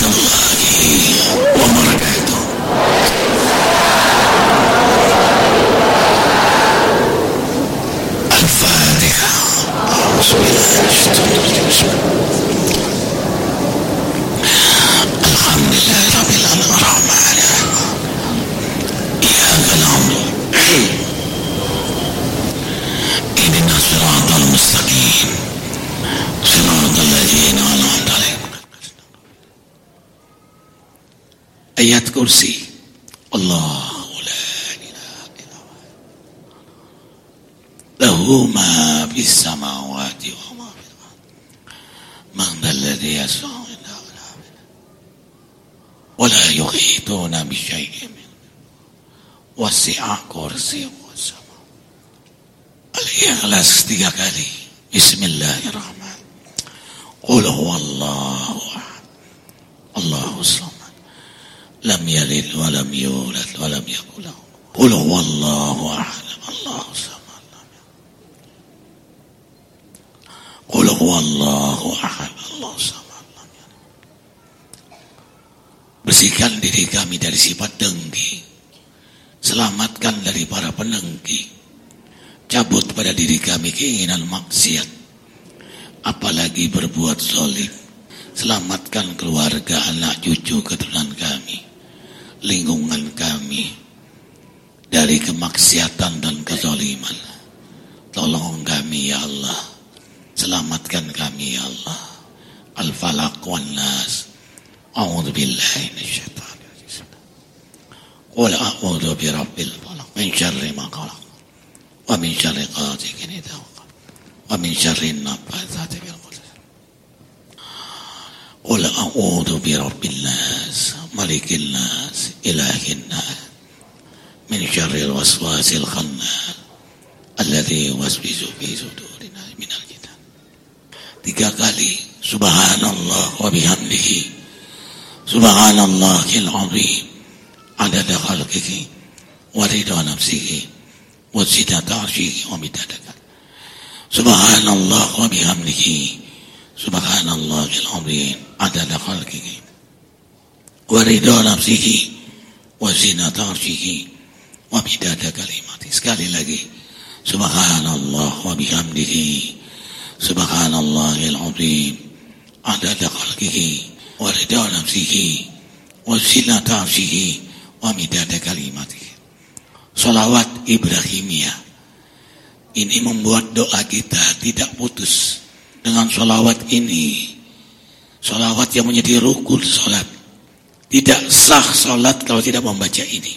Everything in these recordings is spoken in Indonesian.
warahmatullahi wabarakatuh. Al-Fatihah. Alhamdulillahirabbil alamin. Iyyaka na'budu ihdinas siratal mustaqim. Siratal ladzina an'amta 'alaihim. Ayat kursi. Allahu la ilaha illallah. Lahu ma fis samawati wa ma fil ardi. Man dhal ladzi yashfa'u indahu illa bi'idhnihi. Wa la yuhituna bi syai'in min wasi'a kursiyuhu as-samawati. Al-Ikhlas 3 kali. Bismillahirrahmanirrahim. Qul huwallahu ahad. Allahus samad. Lam yalid wa lam yulad wa lam yakul lahu. Qul huwallahu ahad. Allahus samad. Qul huwallahu ahad. Allahus samad. Bersihkan diri kami dari sifat dengki. Selamatkan dari para pendengki. Cabut pada diri kami keinginan maksiat, apalagi berbuat zalim. Selamatkan keluarga, anak, cucu, keturunan kami, lingkungan kami dari kemaksiatan dan kezaliman. Tolong kami ya Allah, selamatkan kami ya Allah. Al-Falaq wan Nas. A'udzu billahi minasyaitonir rajim. Qul a'udzu birabbil falaq min syarri ma khalaq. Wa min syarri ghasiqin idza waqab. Wa min syarri naffaatsati fil 'uqad. Qul a'udzu birabbin nas, malikin nas, ilahin nas, min syarril waswasil khannas, alladzi yuwaswisu fi sudurin nas minal jinnah. 3 kali. Subhanallah wa bihamdihi. Subhanallahil azim. Adada khalqihi wa ridha nafsihi. وزنة عرشه ومداد كلماته. سبحان الله وبحمده. سبحان الله العظيم عدد خلقه ورضا نفسه وزنة عرشه ومداد كلماته. Sekali lagi. Subhanallah wa bihamdihi. Subhanallahil azim adada khalqihi wa ridha nafsihi wa zinata arshihi wa midada kalimatihi. Sholawat Ibrahimiyah ini membuat doa kita tidak putus. Dengan sholawat ini, sholawat yang menjadi rukun sholat, tidak sah sholat kalau tidak membaca ini.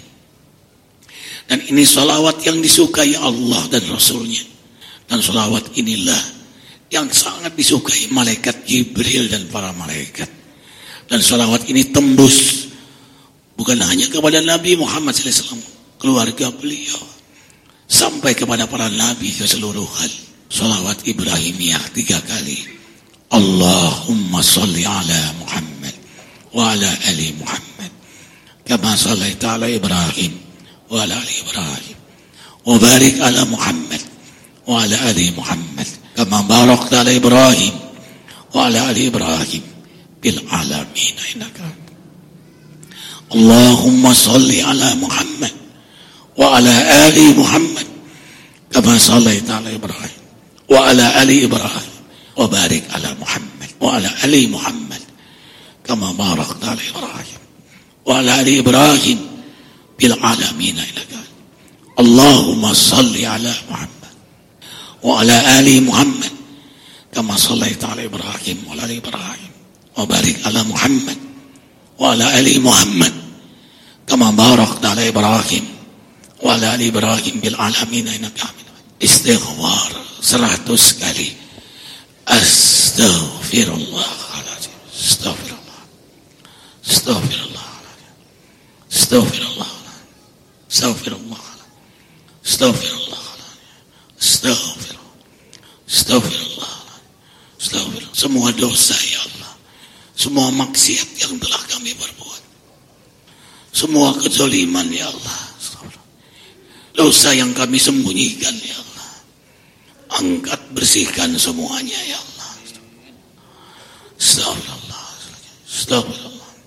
Dan ini sholawat yang disukai Allah dan Rasulnya. Dan sholawat inilah yang sangat disukai malaikat Jibril dan para malaikat. Dan sholawat ini tembus bukan hanya kepada Nabi Muhammad SAW, keluarga beliau, sampai kepada para nabi keseluruhan. Sholawat Ibrahimiyah 3 kali. Allahumma salli ala Muhammad wa ala ali Muhammad kama sallaita ala Ibrahim wa ala ali Ibrahim wa barik ala Muhammad wa ala ali Muhammad kama barakta ala Ibrahim wa ala ali Ibrahim bil alamin innaka. Allahumma salli ala Muhammad wa ala ali Muhammad kama sallaita ala Ibrahim wa ala ali Ibrahim wa barik ala Muhammad wa ala ali Muhammad kama barakta ala Ibrahim wa ala ali Ibrahim bil alamin innaka. Allahumma salli ala Muhammad wa ala ali Muhammad kama sallaita ala Ibrahim wa ala ali Ibrahim wa barik ala Muhammad wa ala ali Muhammad kama barakta ala Ibrahim wa ala ali Ibrahim bil alamin innaka Hamidum Majid. Istighfar 100 kali. Astaghfirullahaladzim. Astaghfirullah. Astaghfirullahaladzim. Astaghfirullahaladzim. Astaghfirullahaladzim. Astaghfirullahaladzim. Astaghfirullah. Astaghfirullahaladzim. Astaghfirullah. Semua dosa ya Allah, semua maksiat yang telah kami berbuat, semua kezaliman ya Allah, dosa yang kami sembunyikan ya Allah, angkat, bersihkan semuanya ya Allah. Astagfirullah. Astagfirullah.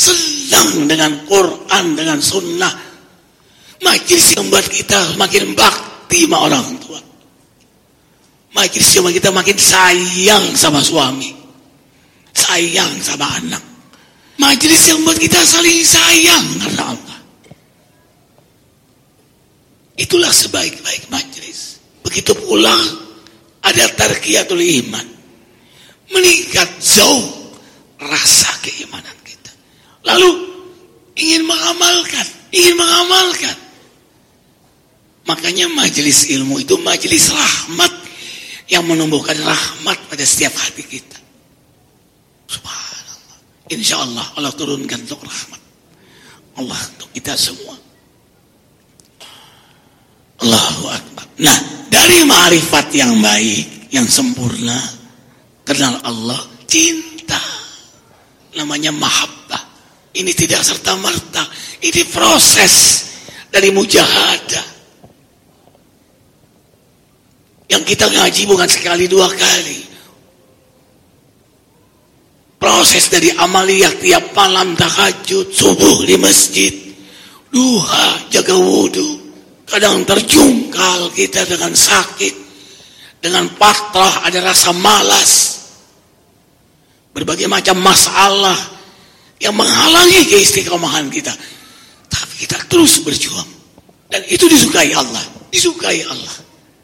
senang dengan Quran, dengan sunnah. Majelis yang membuat kita makin bakti sama orang tua. Majelis yang membuat kita makin sayang sama suami, sayang sama anak. Majelis yang membuat kita saling sayang karena Allah. Itulah sebaik-baik majelis. Begitu pula ada tarqiyatul iman, meningkat jauh rasa keimanan kita. Lalu ingin mengamalkan. Makanya majelis ilmu itu majelis rahmat yang menumbuhkan rahmat pada setiap hati kita. Subhanallah. Insya Allah Allah turunkan untuk rahmat Allah untuk kita semua. Allahu Akbar. Nah, dari ma'rifat yang baik, yang sempurna, kenal Allah, cinta. Namanya mahabbah. Ini tidak serta-merta. Ini proses dari mujahadah. Yang kita ngaji bukan sekali dua kali. Proses dari amaliyah tiap malam tahajud, subuh di masjid, duha, jaga wudu. Kadang terjungkal kita dengan sakit, dengan patrah, ada rasa malas. Berbagai macam masalah yang menghalangi keistiqomahan kita. Tapi kita terus berjuang. Dan itu disukai Allah. Disukai Allah.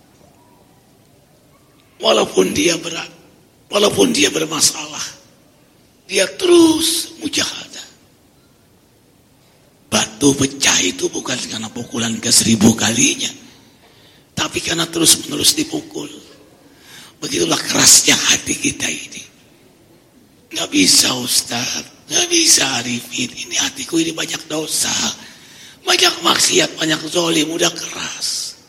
Walaupun dia berat, walaupun dia bermasalah, dia terus mujahadah. Batu pecah itu bukan karena pukulan ke 1000 kalinya, tapi karena terus-menerus dipukul. Begitulah kerasnya hati kita ini. Gak bisa Ustaz, gak bisa Arifin. Ini hatiku ini banyak dosa, banyak maksiat, banyak zalim, udah keras.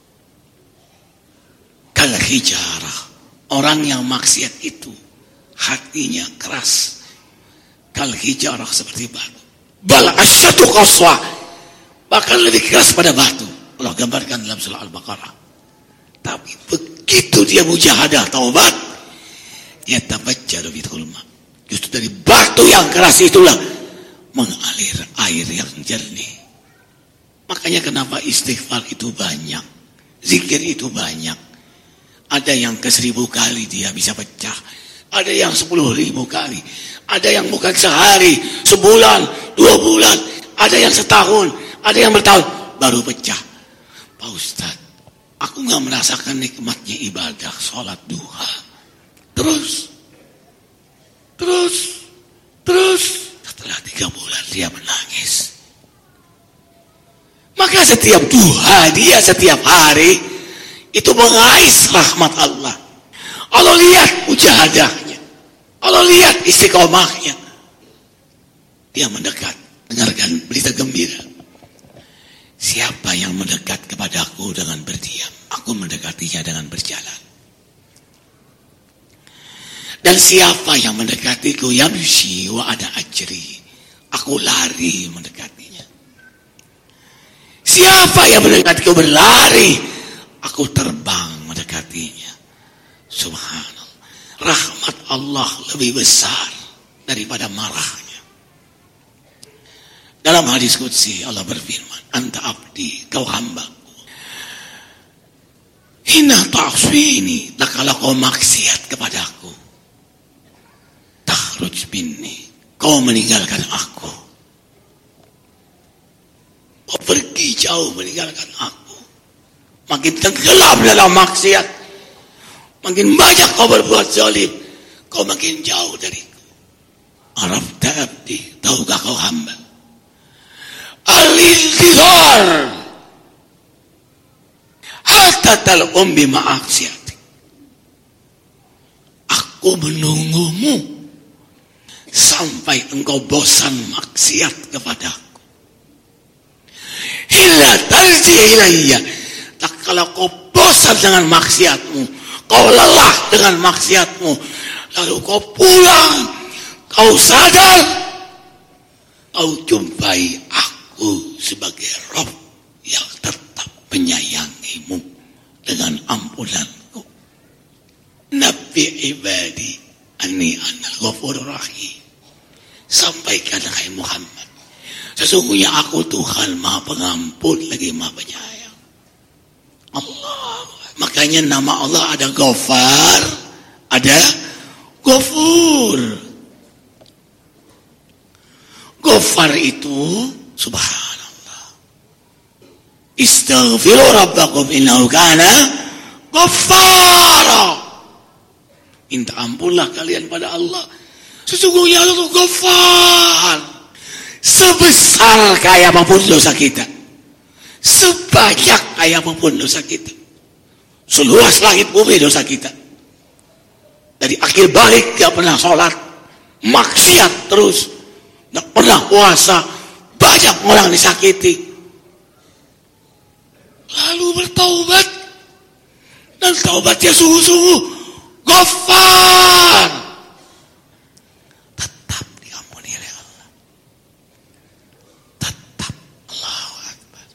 Kal hijarah, orang yang maksiat itu hatinya keras. Kal hijarah, seperti batu. Bal asyadu qaswa, bahkan lebih keras pada batu. Allah gambarkan dalam surah Al-Baqarah. Tapi begitu dia mujahadah taubat, dia tabajjalu bidhul ma. Justru dari batu yang keras itulah mengalir air yang jernih. Makanya kenapa istighfar itu banyak, zikir itu banyak. Ada yang ke 1000 kali dia bisa pecah, ada yang 10.000 kali, ada yang bukan sehari, sebulan, 2 bulan, ada yang setahun, ada yang bertahun baru pecah. Pak Ustaz, aku gak merasakan nikmatnya ibadah sholat duha. Terus setelah 3 bulan dia menangis. Maka setiap duha dia, setiap hari itu mengais rahmat Allah. Allah lihat mujahadahnya, Allah lihat istiqomahnya. Dia mendekat. Dengarkan berita gembira. Siapa yang mendekat kepadaku dengan berdiam, aku mendekatinya dengan berjalan. Dan siapa yang mendekatiku yamshi wa ada ajri, aku lari mendekatinya. Siapa yang mendekatiku berlari, aku terbang mendekatinya. Subhanallah. Rahmat Allah lebih besar daripada marahnya. Dalam hadis qudsi Allah berfirman, anta abdi, kau hambaku. Hina ta'aswini, tak kalau kau maksiat kepadaku. Takhruj minni, kau meninggalkan aku. Kau pergi jauh meninggalkan aku. Makin tenggelam dalam maksiat, makin banyak kau berbuat zalim, kau makin jauh dariku. Arafta abdi, tahukah kau hamba? Al-intizar hatta talqum bi ma'asiyati. Aku menunggumu sampai engkau bosan maksiat kepadaku. Illa tarji ilayya, tak kalau kau bosan dengan maksiatmu, kau lelah dengan maksiatmu, lalu kau pulang, kau sadar, kau jumpai aku sebagai Rabb yang tetap menyayangimu dengan ampunanku. Nabi ibadi anni anal ghafurur rahim. Sampaikan hai Muhammad, sesungguhnya aku Tuhan Maha Pengampun lagi Maha Penyayang. Allah. Makanya nama Allah ada Ghafar, ada Ghafur. Ghafar itu subhanallah. Istaghfiru rabbakum innahu kana Ghaffara. Minta ampunlah kalian pada Allah. Sesungguhnya Allah itu Ghafar. Sebesar kaya apapun dosa kita, sebanyak kaya apapun dosa kita, seluas langit bumi dosa kita, dari akhir balik gak pernah sholat, maksiat terus, gak pernah puasa, banyak orang disakiti, lalu bertaubat, dan taubatnya sungguh-sungguh, Ghafar, tetap diampuni oleh Allah. Tetap. Allahu Akbar.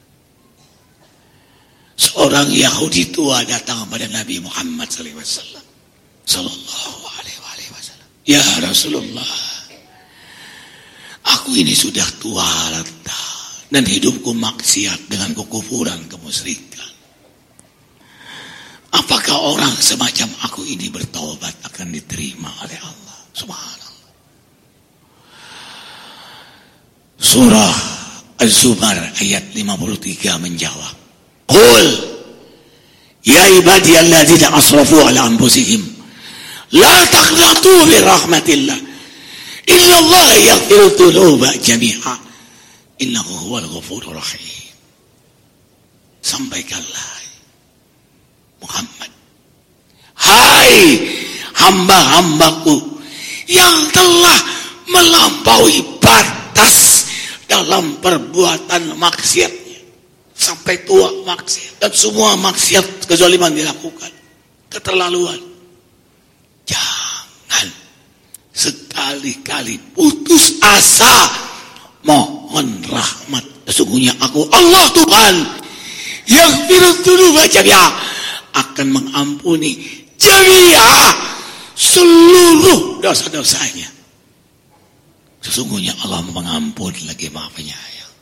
Seorang Yahudi tua datang kepada Nabi Muhammad sallallahu alaihi wasallam. Ya Rasulullah, aku ini sudah tua renta dan hidupku maksiat dengan kekufuran, kemusyrikan. Apakah orang semacam aku ini bertaubat akan diterima oleh Allah? Subhanallah. Surah Az-Zumar ayat 53 menjawab, Qul ya ibadiyalladzina asrafu ala anfusihim la taqnatu min rahmatillah innallaha yaghfiru dzunuba jami'a innahu huwal ghafurur rahim. Sampaikanlah Muhammad, hai hamba-hambaku yang telah melampaui batas dalam perbuatan maksiatnya, sampai tua maksiat dan semua maksiat kezaliman dilakukan, keterlaluan. Jangan sekali-kali putus asa mohon rahmat. Sesungguhnya aku Allah Tuhan yang firudzunuba jami'a, akan mengampuni jami'ah seluruh dosa-dosanya. Sesungguhnya Allah mengampuni lagi Maha Penyayang.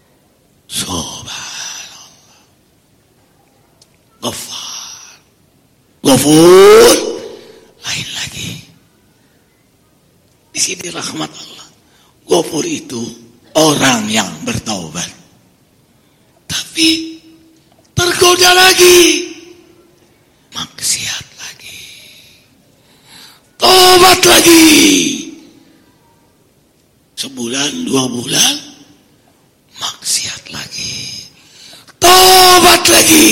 Subhanallah. Ghafar, Ghafur, lain lagi. Di sini rahmat Allah. Ghafur itu orang yang bertaubat, tapi tergoda lagi, maksiat lagi, tobat lagi, sebulan 2 bulan maksiat lagi, tobat lagi,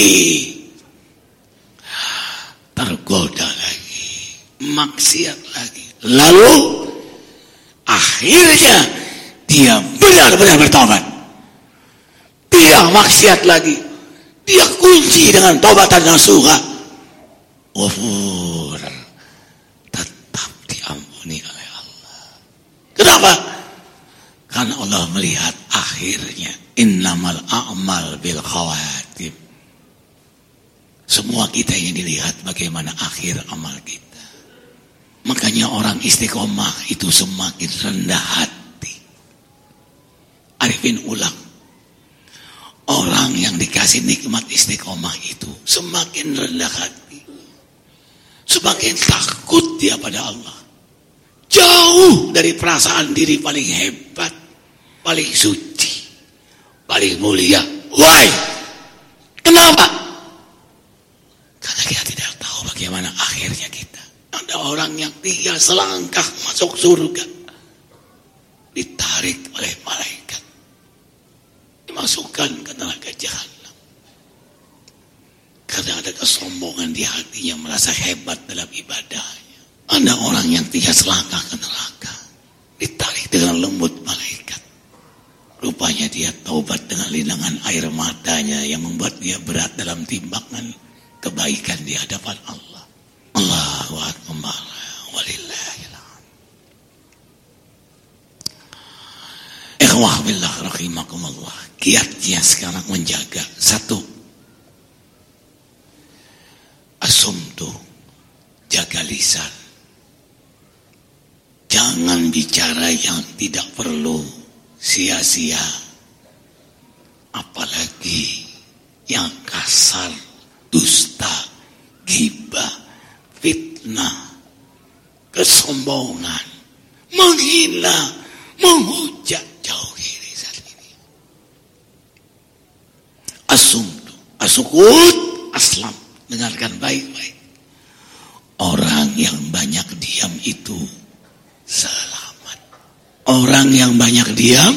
tergoda lagi, maksiat lagi, lalu akhirnya dia benar-benar bertobat, tidak maksiat lagi, dia kunci dengan tobatan nasuha. Ghafur, tetap diampuni oleh Allah. Kenapa? Karena Allah melihat akhirnya. Innamal a'mal bil khawatim. Semua kita yang dilihat bagaimana akhir amal kita. Makanya orang istiqomah itu semakin rendah hati. Arifin ulang, orang yang dikasih nikmat istiqomah itu semakin rendah hati, semakin takut dia pada Allah, jauh dari perasaan diri paling hebat, paling suci, paling mulia. Why? Kenapa? Karena kita tidak tahu bagaimana akhirnya kita. Ada orang yang tinggal selangkah masuk surga, ditarik oleh malaikat, dimasukkan ke neraka jahanam. Karena ada kesombongan di hatinya, merasa hebat dalam ibadahnya. Ada orang yang tinggal selangkah ke neraka, ditarik dengan lembut malaikat. Rupanya dia taubat dengan linangan air matanya yang membuat dia berat dalam timbangan kebaikan di hadapan Allah. Allahu Akbar. Walillahil hamd. Ikhwah billah rahimakumullah. Kiatnya sekarang menjaga satu, asumtu, jaga lisan. Jangan bicara yang tidak perlu sia-sia, apalagi yang kasar, dusta, ghibah, fitnah, kesombongan, menghina, menghujat. Jauhi lisan ini. Asukut, aslam. Dengarkan baik-baik. Orang yang banyak diam itu selamat. Orang yang banyak diam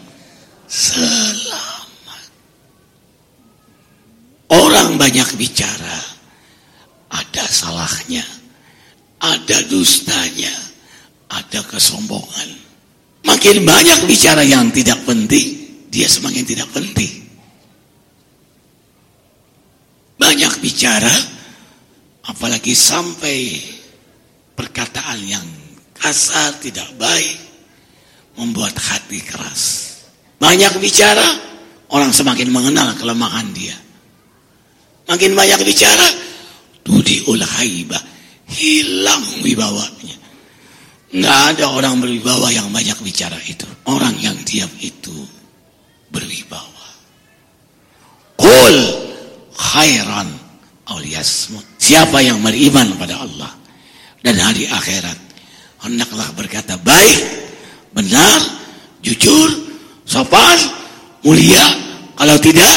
selamat. Orang banyak bicara ada salahnya, ada dustanya, ada kesombongan. Makin banyak bicara yang tidak penting, dia semakin tidak penting. Banyak bicara, apalagi sampai perkataan yang kasar, tidak baik, membuat hati keras. Banyak bicara, orang semakin mengenal kelemahan dia. Makin banyak bicara, tudiul haibah, hilang wibawanya. Nggak ada orang berwibawa yang banyak bicara itu. Orang yang diam itu berwibawa. Qul khairan aw liyasmut. Siapa yang beriman pada Allah dan hari akhirat, hendaklah berkata baik, benar, jujur, sopan, mulia. Kalau tidak,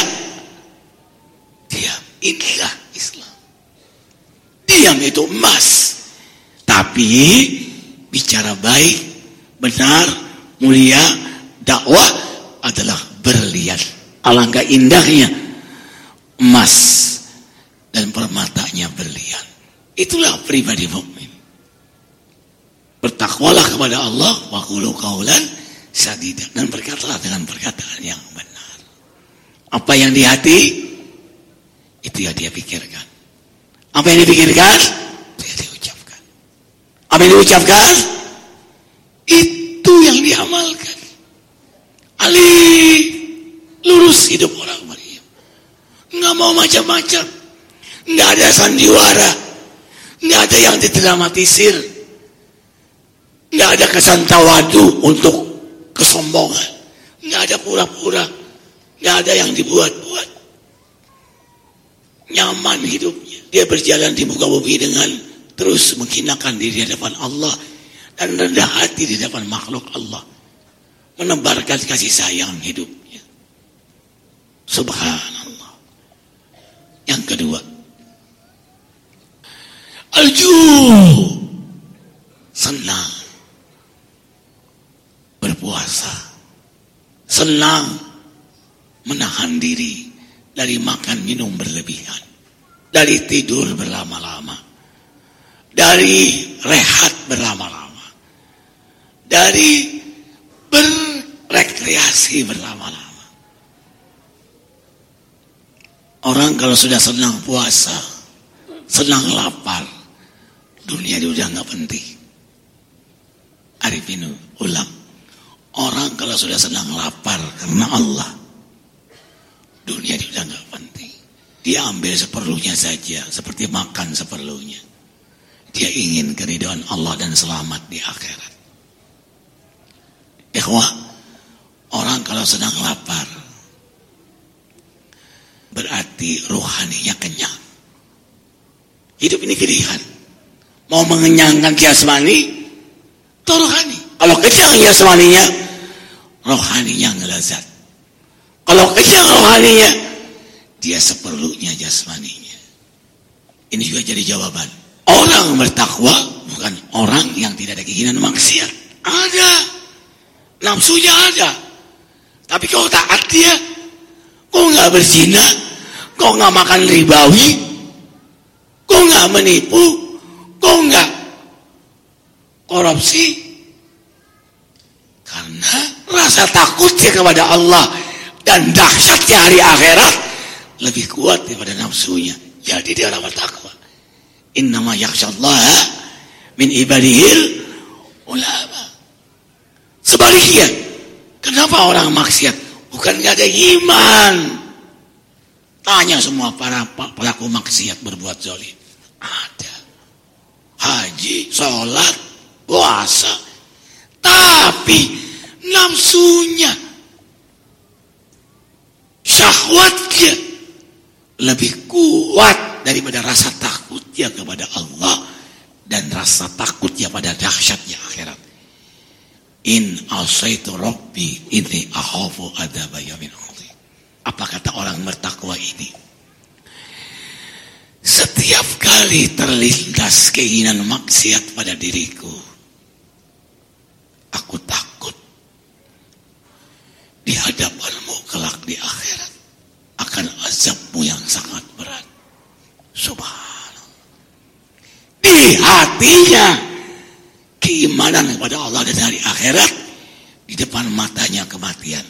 diam. Inilah Islam. Diam itu emas. Tapi bicara baik, benar, mulia, dakwah adalah berlian. Alangkah indahnya emas dan permatanya berlian. Itulah pribadi mukmin. Bertakwalah kepada Allah, wa qulu qaulan sadida, dan berkatalah dengan perkataan yang benar. Apa yang di hati, itu yang dia pikirkan. Apa yang dipikirkan, itu yang diucapkan. Apa yang diucapkan, itu yang diamalkan. Alih, lurus hidup orang beriman. Nggak mau macam-macam. Nggak ada sandiwara. Nggak ada yang didramatisir. Nggak ada kesan tawadu untuk kesombongan. Nggak ada pura-pura. Nggak ada yang dibuat-buat. Nyaman hidupnya. Dia berjalan di muka bumi dengan terus menghinakan diri di hadapan Allah dan rendah hati di hadapan makhluk Allah. Menebarkan kasih sayang hidupnya. Subhanallah. Yang kedua, senang berpuasa, senang menahan diri dari makan minum berlebihan, dari tidur berlama-lama, dari rehat berlama-lama, dari berrekreasi berlama-lama. Orang kalau sudah senang puasa, senang lapar, dunia dia udah nggak penting. Arifin ulang. Orang kalau sudah senang lapar karena Allah, dunia dia udah nggak penting. Dia ambil seperlunya saja, seperti makan seperlunya. Dia ingin keridhaan Allah dan selamat di akhirat. Ikhwah, orang kalau sedang lapar, berarti rohaninya kenyang. Hidup ini pilihan. Mau mengenyangkan jasmani atau rohani. Kalau kenyang jasmaninya, rohaninya ngelezat. Kalau kenyang rohaninya, dia seperlunya jasmaninya. Ini juga jadi jawaban. Orang bertakwa bukan orang yang tidak ada keinginan maksiat. Ada. Nafsunya ada. Tapi kau taat dia. Kau gak berzina. Kau gak makan ribawi. Kau gak menipu. Kau gak korupsi. Karena rasa takutnya kepada Allah dan dahsyatnya hari akhirat lebih kuat daripada nafsunya. Jadi dia orang bertakwa. Innama yakhsyallaha min ibadihil ulama. Sebaliknya, kenapa orang maksiat? Bukan gak ada iman. Tanya semua para pelaku maksiat berbuat zalim. Ada. Haji, sholat, puasa. Tapi nafsunya, syahwatnya lebih kuat daripada rasa takutnya kepada Allah dan rasa takutnya pada dahsyatnya akhirat. In asaitu rabbi inni akhafu adzab yaumin adzim. Apa kata orang bertakwa ini? Setiap kali terlintas keinginan maksiat pada diriku, aku takut di hadapanmu kelak di akhirat akan azabmu yang sangat berat. Subhanallah. Di hatinya keimanan kepada Allah dan hari akhirat, di depan matanya kematian.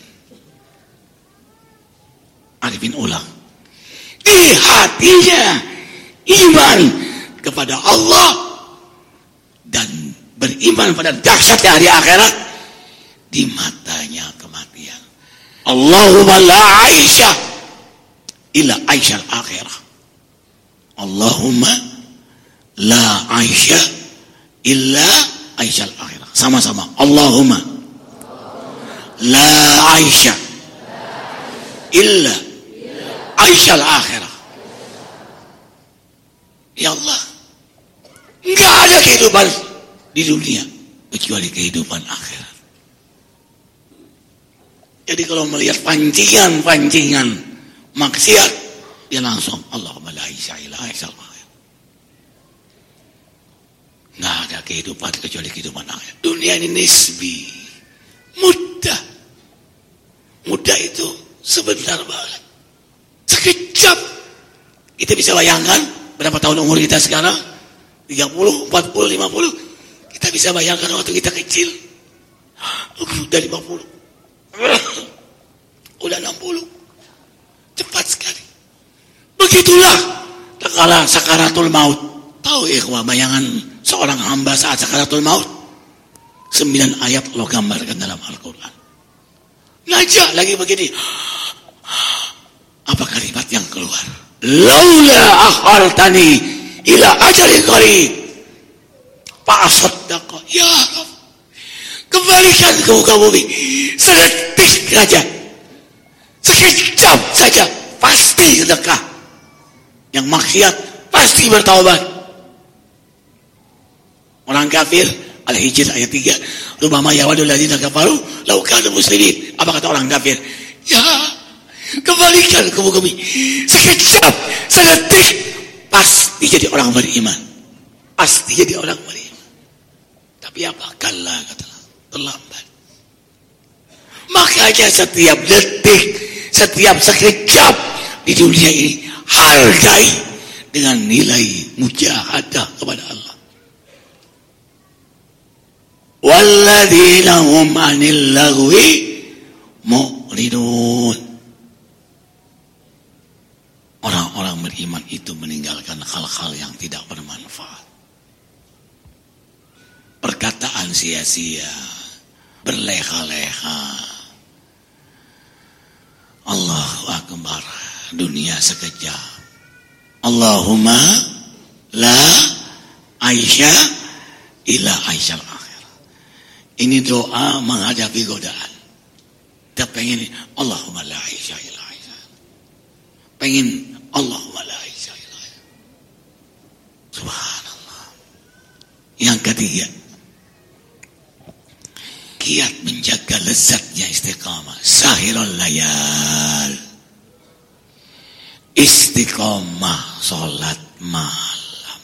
Arifin ulang. Di hatinya iman kepada Allah dan beriman pada dahsyatnya hari akhirat, di matanya kematian. Allahumma la aisha illa aisyal akhirah. Allahumma la aisha illa aisyal akhirah. Sama-sama. Allahumma la aisha illa aisyal akhirah. Ya Allah, enggak ada kehidupan di dunia kecuali kehidupan akhirat. Jadi kalau melihat pancingan maksiat, dia langsung Allahumma la ilaha illa aisyal akhirah. Enggak ada kehidupan kecuali kehidupan akhirat. Dunia ini nisbi, mudah. Mudah itu sebentar banget. Sekejap. Kita bisa bayangkan berapa tahun umur kita sekarang? 30, 40, 50. Kita bisa bayangkan waktu kita kecil. Udah 50. Udah 60. Cepat sekali. Begitulah kala sakaratul maut. Tahu ikhwah bayangan seorang hamba saat sakaratul maut? 9 ayat Allah gambarkan dalam Al-Quran. Najah lagi begini. Apa kalimat yang keluar? Laula akhartani ila ajalin qarib fa asaddaqa. Ya Rabb, kembalikan ke muka bumi sedetik saja, sekejap saja, pasti sedekah. Yang maksiat pasti bertaubat. Orang kafir, Al-Hijr ayat 3, rubama yawadul ladzina kafaru law kanu muslimin. Apa kata orang kafir? Ya, kembalikan ke muka bumi sekejap, sedetik, pasti jadi orang beriman. Pasti jadi orang beriman. Tapi apa? Kala kata terlambat. Makanya setiap detik, setiap sekejap di dunia ini hargai dengan nilai mujahadah kepada Allah. Walladzina hum 'anil lagwi mu'ridun. Orang-orang beriman itu meninggalkan hal-hal yang tidak bermanfaat. Perkataan sia-sia, berleha-leha. Allahu Akbar, dunia sekejap. Allahumma la aisha illa aisyal akhirah. Ini doa menghadapi godaan. Kita pengen Allahumma la aisha illa aisyal. Pengen Allahumma la aisha illa aisyal. Subhanallah. Yang ketiga, kiat menjaga lezatnya istiqamah. Sahirul layal. Istiqamah salat malam.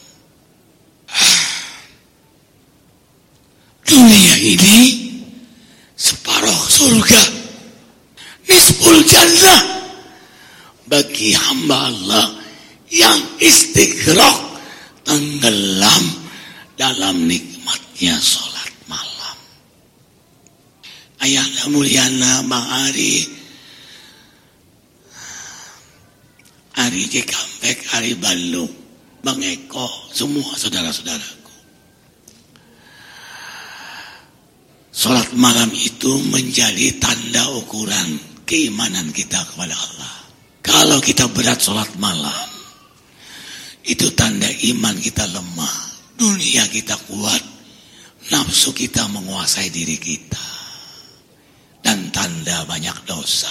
Dunia ini separuh surga, nisful jannah bagi hamba Allah yang istighraq, tenggelam dalam nikmatnya salat malam. Ayahna mulyana Bang Ari Cikampek, Ari Bandung, Bang Eko, semua saudara-saudaraku. Salat malam itu menjadi tanda ukuran keimanan kita kepada Allah. Kalau kita berat salat malam, itu tanda iman kita lemah. Dunia kita kuat, nafsu kita menguasai diri kita, dan tanda banyak dosa.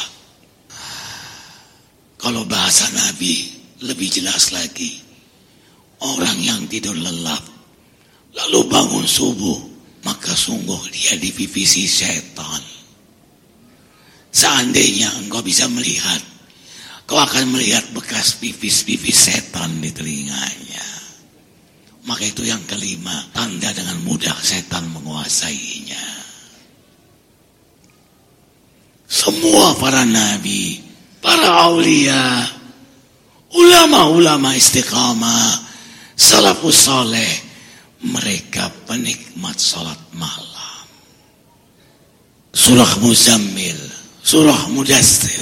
Kalau bahasa Nabi lebih jelas lagi, orang yang tidur lelap lalu bangun subuh, maka sungguh dia dipipisi setan. Seandainya engkau bisa melihat, kau akan melihat bekas pipis-pipis setan di telinganya. Maka itu yang kelima, tanda dengan mudah setan menguasainya. Semua para nabi, para aulia, ulama-ulama istiqamah, salafus saleh, mereka penikmat salat malam. Surah Muzammil, surah Mudaththir.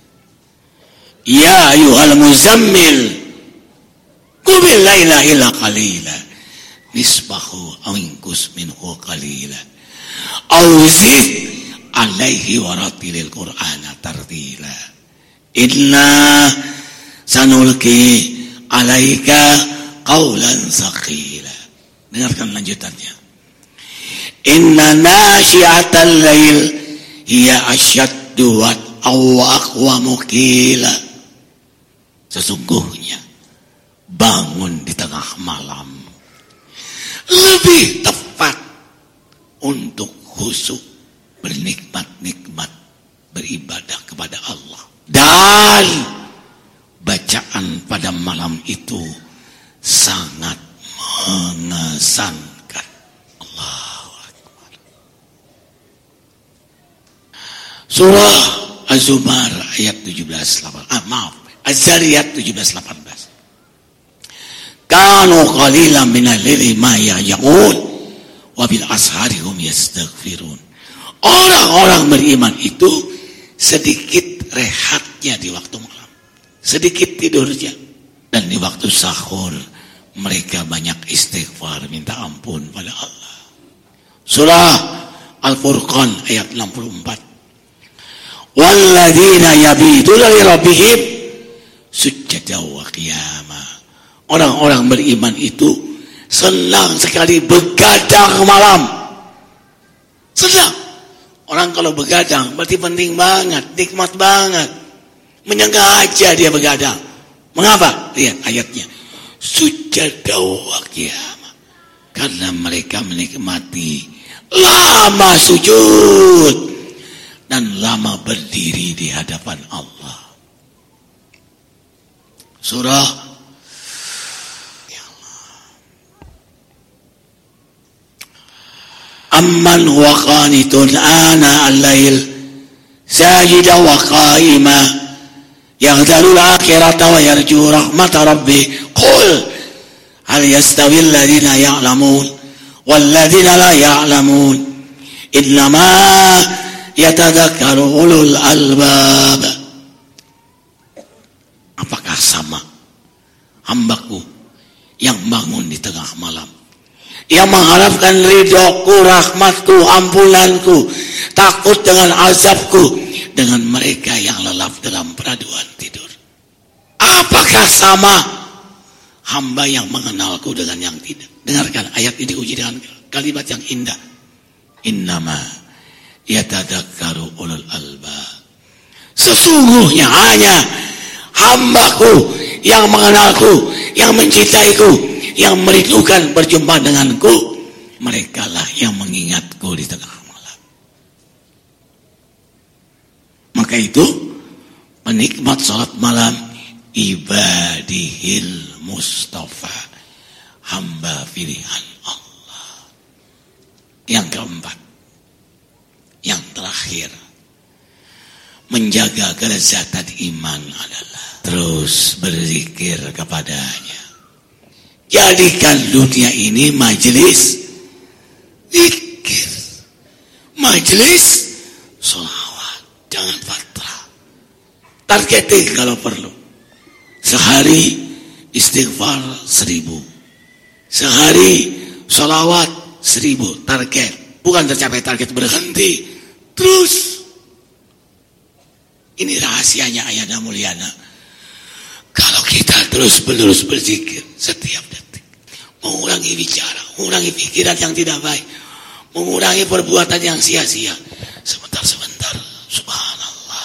Ya ayyuhal muzammil, qumil laila illa qalila, nisbahu aw inqus minhu qalila, aw zid alaihi waratilil qur'ana tartila. Inna sanulki alaika qawlan thaqila. Dengarkan lanjutannya. Inna nasyi'atal lail hiya asyaddu wa aqwamu qila. Sesungguhnya bangun di tengah malam lebih tepat untuk khusyuk, bernikmat-nikmat, beribadah kepada Allah. Dan bacaan pada malam itu sangat mengesankan. Allahu Akbar. Surah Az-Zumar ayat 17-18. Az-Zariyat 17-18. Kanu qalilan minal laili ma yahjaun wa bil ashari hum yastaghfirun. Orang-orang beriman itu sedikit rehatnya di waktu malam, sedikit tidurnya, dan di waktu sahur mereka banyak istighfar, minta ampun pada Allah. Surah Al-Furqan ayat 64. Walladzina yabituna li rabbihim sujjada wa qiyama. Orang-orang beriman itu senang sekali begadang malam. Senang. Orang kalau begadang berarti penting banget, nikmat banget. Menyengaja dia begadang. Mengapa? Lihat ayatnya. Sujada wa qiyama. Karena mereka menikmati lama sujud dan lama berdiri di hadapan Allah. Surah Amman huwa qanitun ana al-lail sajida wa qa'ima yaghdaru al-akhirata wa yarju rahmata rabbi qul hal yastawi alladhina ya'lamun wal ladhina la ya'lamun innama yatadhakkaru ulul albab. Apakah sama hambaku yang bangun di tengah malam, yang mengharapkan ridhoku, rahmatku, ampunanku, takut dengan azabku, dengan mereka yang lelap dalam peraduan tidur? Apakah sama hamba yang mengenalku dengan yang tidak? Dengarkan ayat ini diuji dengan kalimat yang indah. Innama yatadakkaru ulul albab. Sesungguhnya hanya hambaku yang mengenalku, yang mencintaiku, yang merindukan berjumpa denganku, merekalah yang mengingatku di tengah malam. Maka itu penikmat salat malam ibadihil Mustafa, hamba pilihan Allah. Yang keempat, yang terakhir, menjaga kelezatan iman adalah terus berzikir kepadanya. Jadikan dunia ini majelis zikir, majelis sholawat. Jangan fatrah. Targeting kalau perlu. Sehari istighfar 1000, sehari sholawat 1000. Target. Bukan tercapai target berhenti. Terus. Ini rahasianya Ayanda Mulyana. Kalau kita terus-menerus berzikir setiap detik, mengurangi bicara, mengurangi pikiran yang tidak baik, mengurangi perbuatan yang sia-sia. Sebentar. Subhanallah.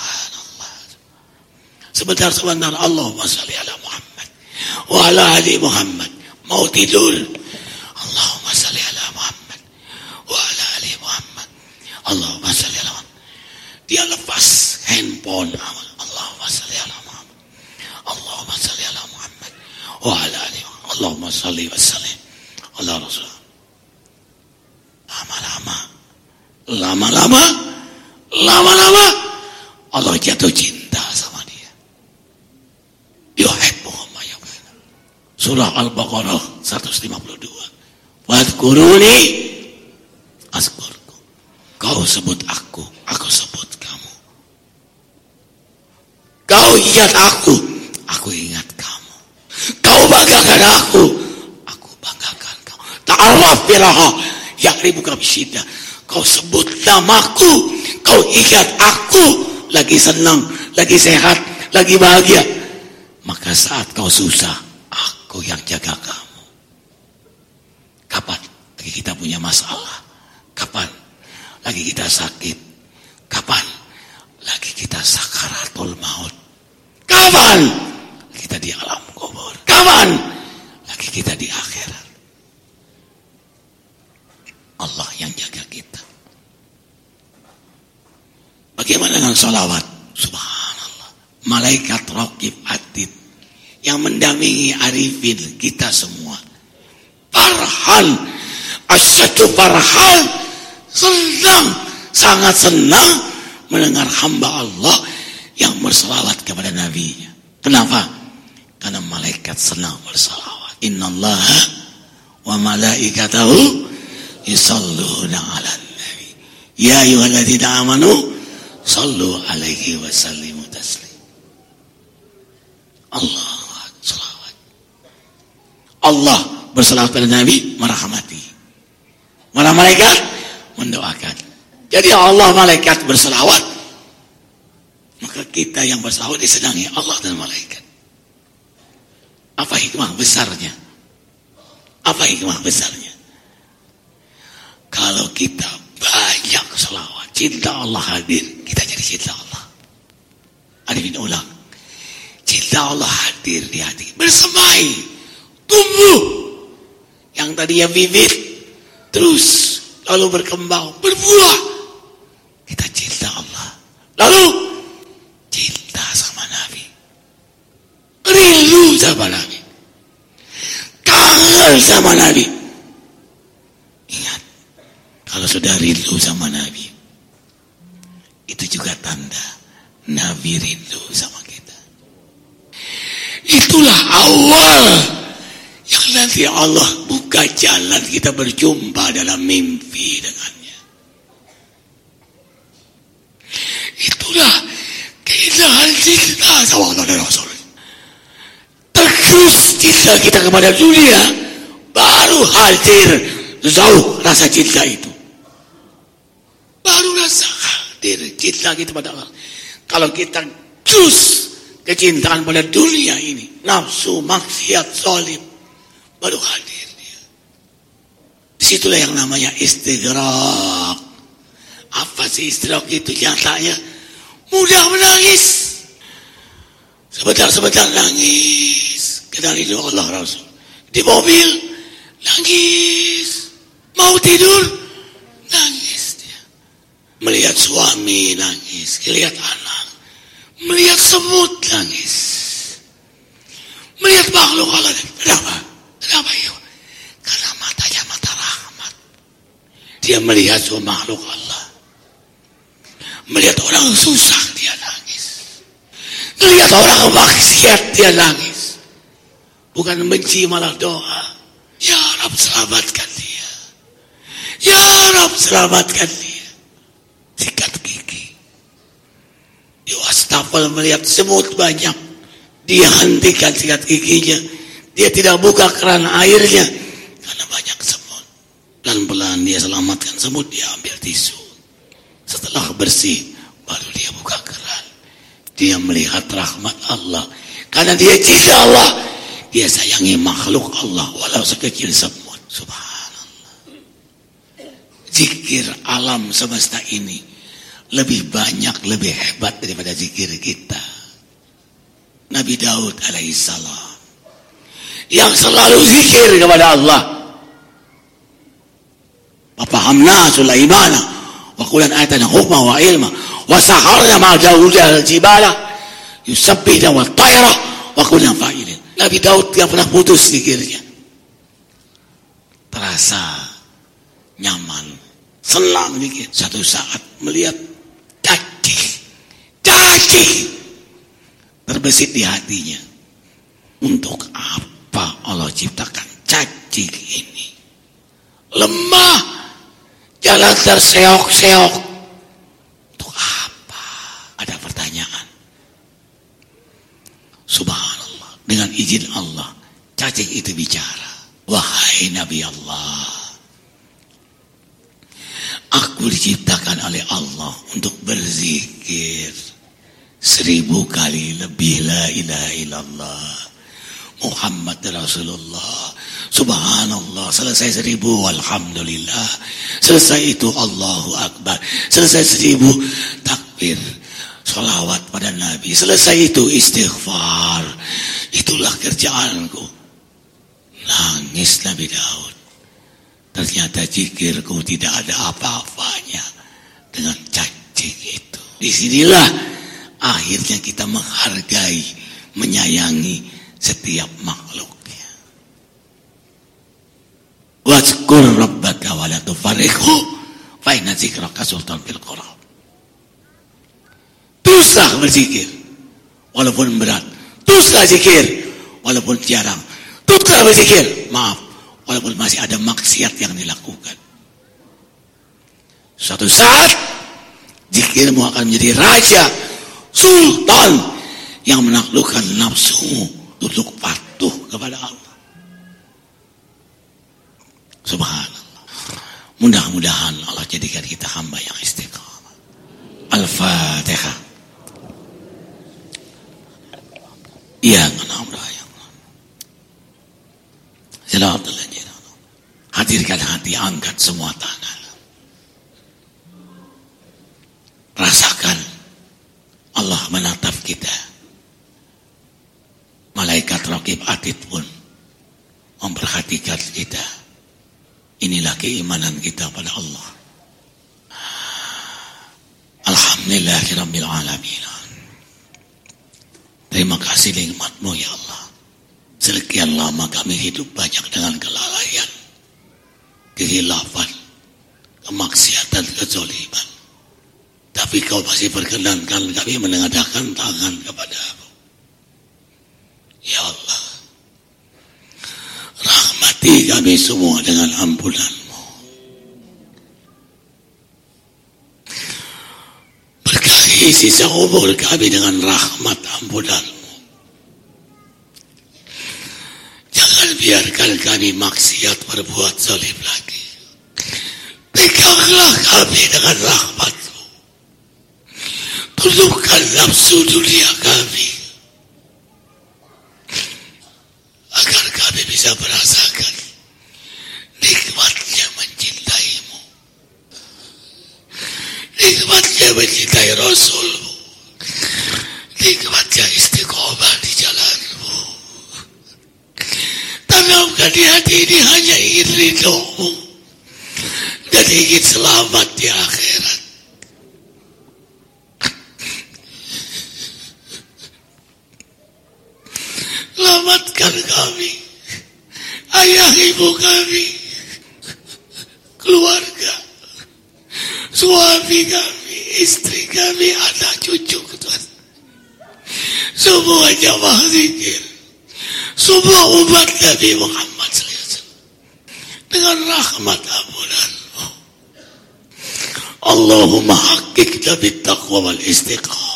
Sebentar. Allahumma shalli ala Muhammad wa ala ali Muhammad. Mau tidur. Allahumma shalli ala Muhammad wa ala ali Muhammad. Allahumma shalli ala Muhammad. Dia lepas handphone. Allahumma shalli ala Muhammad. Allahumma shalli ala Muhammad wa ala ali Muhammad. Allahumma shalli wa sallim ala Rasulullah. Lama-lama Allah jatuh cinta sama dia. Yuhibbuhum ma yuhibbun. Surah Al-Baqarah 152. Wadhkuruni azkurkum. Kau sebut aku sebut kamu. Kau ingat aku ingat kamu. Kau banggakan aku banggakan kamu. Ta'arraf bilaha ya'ribuka bisyiddah. Kau sebut namaku, kau ingat aku, lagi senang, lagi sehat, lagi bahagia. Maka saat kau susah, aku yang jaga kamu. Kapan lagi kita punya masalah? Kapan lagi kita sakit? Kapan lagi kita sakaratul maut? Kapan kita di alam kubur? Kapan lagi kita di akhirat? Allah yang jaga kita. Bagaimana dengan salawat? Subhanallah. Malaikat raqib atid yang mendampingi arifin kita semua. Farhan, asyadu farhan, senang, sangat senang mendengar hamba Allah yang bersalawat kepada Nabi-Nya. Kenapa? Karena malaikat senang bersalawat. Innallaha wa malaikatahu yusalluna 'alan nabi. Ya ayyuhalladzina amanu sallu 'alaihi wa sallimu taslima. Allah bersalawat pada Nabi, merahmati. Para malaikat mendoakan. Jadi Allah malaikat bersalawat, maka kita yang bersalawat disenangi Allah dan malaikat. Apa hikmah besarnya? Kalau kita banyak selawat, cinta Allah hadir, kita jadi cinta Allah. Arifin ulang. Cinta Allah hadir di hati. Bersemai, tumbuh. Yang tadinya bibit, terus lalu berkembang, berbuah. Kita cinta Allah. Lalu cinta sama Nabi. Rindu sama Nabi. Kangen sama Nabi. Ingat, kalau sudah rindu sama Nabi, itu juga tanda Nabi rindu sama kita. Itulah awal yang nanti Allah buka jalan kita berjumpa dalam mimpi dengannya. Itulah keindahan cinta sama Allah dan Rasul. Terus cinta kita kepada dunia, baru hadir jauh rasa cinta itu. Baru rasa hadir cinta kita pada Allah. Kalau kita terus kecintaan pada dunia ini, nafsu, maksiat, zalim, baru hadir dia. Disitulah yang namanya istighraq. Apa sih istighraq itu? Nyatanya mudah menangis, sebentar nangis karena ridho Allah Rasul. Di mobil nangis, mau tidur nangis dia. Melihat suami nangis, melihat anak, melihat semut nangis, melihat makhluk Allah. Kenapa itu? Karena matanya mata rahmat. Dia melihat semua makhluk Allah. Melihat orang susah dia nangis. Melihat orang maksiat dia nangis. Bukan benci malah doa. Ya Rabb selamatkan dia. Ya Rabb selamatkan dia. Sikat gigi. Di wastafel melihat semut banyak. Dia hentikan sikat giginya. Dia tidak buka keran airnya karena banyak semut. Pelan-pelan dia selamatkan semut, dia ambil tisu. Setelah bersih, baru dia buka keran. Dia melihat rahmat Allah. Karena dia cinta Allah, dia sayangi makhluk Allah walau sekecil semut. Subhanallah. zikir alam semesta ini lebih banyak, lebih hebat daripada zikir kita. Nabi Daud alaihissalam yang selalu zikir kepada Allah. Fahamna Sulaimana wa qulan atana hukma wa ilma wa saharna ma Daud al-jibala yusabbihna wa tayra wa kunna fa'ilin. Nabi Daud tidak pernah putus zikirnya. Terasa nyaman, senang zikir. Satu saat melihat cacing terbesit di hatinya. Untuk apa Allah ciptakan cacing ini? Lemah, jalan terseok-seok. Untuk apa? Ada pertanyaan. Subhanallah, dengan izin Allah, cacing itu bicara. Wahai Nabi Allah, aku diciptakan oleh Allah untuk berzikir 1000 kali lebih la ilaha illallah Muhammad Rasulullah. Subhanallah, selesai 1000 alhamdulillah, selesai itu Allahu Akbar, selesai 1000 takbir salawat pada Nabi, selesai itu istighfar. Itulah kerjaanku. Nangis Nabi Daud. Ternyata zikirku tidak ada apa-apanya dengan cacing itu. Disinilah akhirnya kita menghargai, menyayangi setiap makhluknya. Wazkur rabbaka wa la tufarriqhu fa inna zikraka sultan fil Qur'an. Teruslah berzikir walaupun berat. Teruslah zikir walaupun jarang. Teruslah berzikir, maaf, walaupun masih ada maksiat yang dilakukan. Suatu saat zikirmu akan menjadi raja, sultan yang menaklukkan nafsumu, tunduk patuh kepada Allah. Subhanallah. Mudah-mudahan Allah jadikan kita hamba yang istiqamah. Al-Fatihah. Ya Allah. Hadirkan hati, angkat semua tangan. Rasakan Allah menatap kita. Malaikat Raqib Atid pun memperhatikan kita. Inilah keimanan kita pada Allah. Alhamdulillahirabbil alamin. Terima kasih nikmat-Mu ya Allah. Sekian lama kami hidup banyak dengan kelalaian, kehilafan, kemaksiatan, kezaliman. Tapi Kau masih perkenankan kami menengadahkan tangan kepada-Mu. Ya Allah, rahmati kami semua dengan ampunan-Mu. Berkahi sisa umur kami dengan rahmat ampunan-Mu. Jangan biarkan kami maksiat berbuat zalim lagi. Peganglah kami dengan rahmat-Mu. Tundukkan nafsu dunia kami, agar kami bisa merasakan nikmatnya mencintai-Mu, nikmatnya mencintai Rasul-Mu, nikmatnya istiqomah di jalan-Mu. Tanamkan di hati ini hanya ingin ridho-Mu dan ingin selamat di akhirat. Selamatkan kami, ayah ibu kami, keluarga, suami kami, istri kami, anak cucu, Tuhan. Semua jamaah zikir, semua umat Nabi Muhammad SAW, dengan rahmat ampunan-Mu. Allahumma haqiqna bittaqwa wal istiqamah.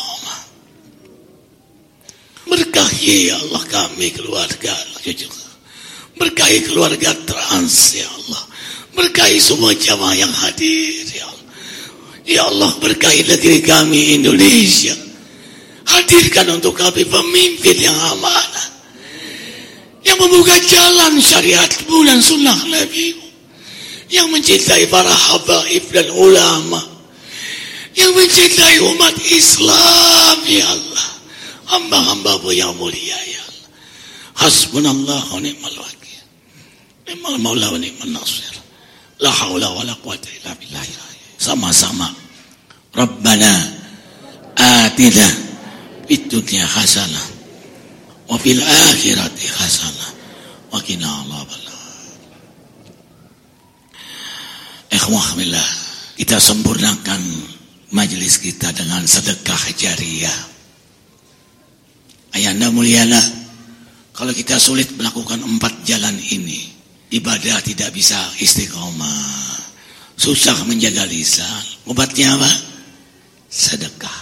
Berkahi ya Allah kami, keluarga, cucu. Berkahi keluarga Trans ya Allah. Berkahi semua jamaah yang hadir ya Allah. Ya Allah, berkahi negeri kami Indonesia. Hadirkan untuk kami pemimpin yang amanah, yang membuka jalan syariat-Mu dan sunnah Nabi-Mu, yang mencintai para habaib dan ulama, yang mencintai umat Islam, ya Allah. Hamba-hamba-Mu yang mulia, ya Allah. Hasbunallah wa ni'mal wakil, ni'mal maula wa ni'mal nasir, la haula wa la quwata illa billah. Sama-sama. Rabbana atina fid dunya hasanah wa fil akhirati hasanah wa qina adzabannar. Ikhwah billah, kita sempurnakan majelis kita dengan sedekah jariyah. Ayanda mulyana, kalau kita sulit melakukan 4 jalan ini, ibadah tidak bisa istiqomah, susah menjaga lisan. Obatnya apa? Sedekah.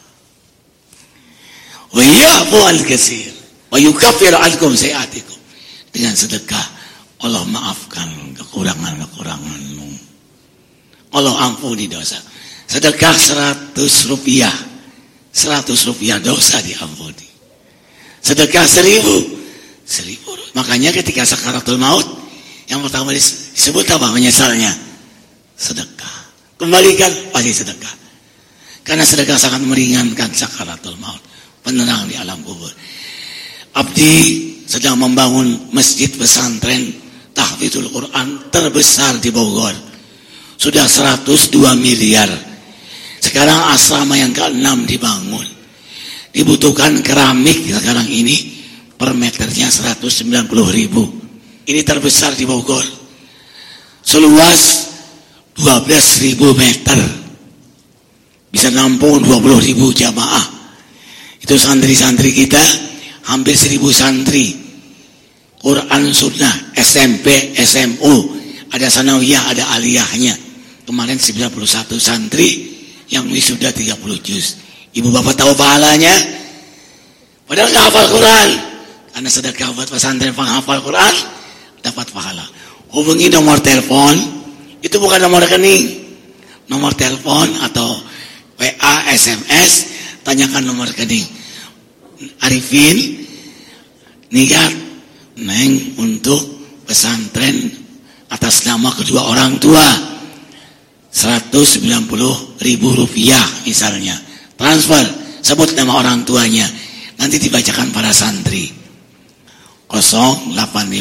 Wa ya'fu al-katsir wa yukaffiru ankum sayi'atikum. Dengan sedekah Allah maafkan kekurangan-kekuranganmu, Allah ampuni dosa. Sedekah 100 rupiah, 100 rupiah dosa diampuni. Sedekah 1000. Makanya ketika sakaratul maut, yang pertama disebut apa menyesalnya? Sedekah. Kembalikan pasti sedekah. Karena sedekah sangat meringankan sakaratul maut, penerang di alam kubur. Abdi sedang membangun masjid pesantren tahfidzul Quran terbesar di Bogor. Sudah 102 miliar. Sekarang asrama yang ke-6 dibangun. Dibutuhkan keramik sekarang ini per meternya 190.000. Ini terbesar di Bogor. Seluas 12.000 meter. Bisa nampung 20.000 jamaah. Itu santri-santri kita hampir 1.000 santri. Quran Sunnah, SMP, SMU, ada sanawiyah, ada aliyahnya. Kemarin 91 santri yang wisuda 30 juz. Ibu bapak tahu pahalanya? Padahal nggak hafal Quran. Karena sedekah buat pesantren penghafal Quran, dapat pahala. Hubungi nomor telepon, itu bukan nomor rekening. Nomor telepon atau WA, SMS, tanyakan nomor rekening. Arifin, niat neng untuk pesantren atas nama kedua orang tua, 190.000 rupiah misalnya. Transfer, sebut nama orang tuanya, nanti dibacakan para santri. 0856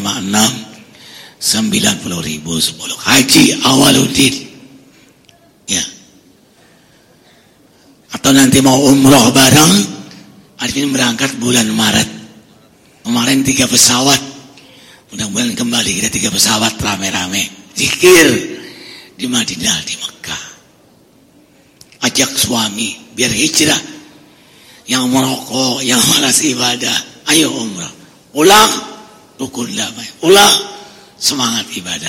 90.010 Haji Awaludin, ya. Atau nanti mau umroh bareng, Arifin berangkat bulan Maret. Kemarin 3 pesawat, mudah-mudahan kembali kita 3 pesawat rame-rame. Zikir di Madinah, di Mekah. Ajak suami biar hijrah. Yang merokok, yang malas ibadah, ayo umrah. Ulang rukun damai, ulang semangat ibadah.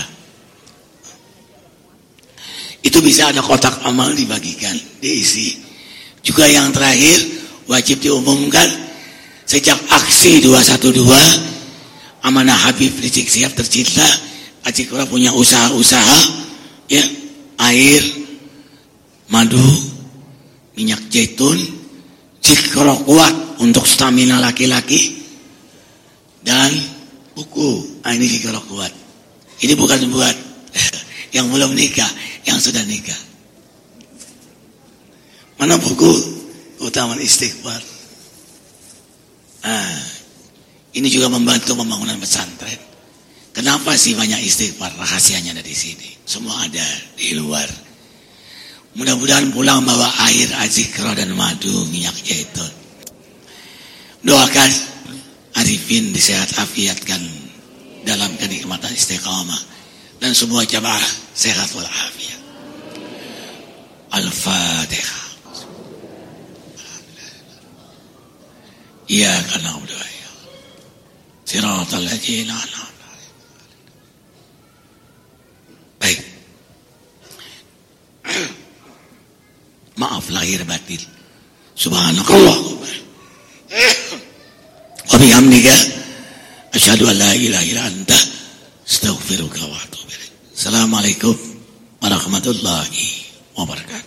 Itu bisa ada kotak amal dibagikan, diisi. Juga yang terakhir wajib diumumkan, sejak aksi 212 Amanah Habib Rizik Sihab tercinta, Ajikura punya usaha-usaha, ya, air, madu, minyak zaitun, Zikro kuat untuk stamina laki-laki, dan buku. Ini Zikro kuat. Ini bukan buat yang belum nikah, yang sudah nikah. Mana buku keutamaan istighfar? Ini juga membantu pembangunan pesantren. Kenapa sih banyak istighfar? Rahasianya ada di sini. Semua ada di luar. Mudah-mudahan pulang bawa air, azikra dan madu, minyak zaitun. Doakan Arifin disehat afiatkan dalam kenikmatan istiqamah, dan semua jamaah sehat walafiat. Al-Fatihah. Iyyaka na'budu wa iyyaka nasta'in. Shiratal ladzina an'amta 'alaihim. Baik. Maaf lahir batin. Subhanakallah wa bihamdika asyhadu an la ilaha illa anta astaghfiruka wa atubu ilaik. Assalamualaikum warahmatullahi wabarakatuh.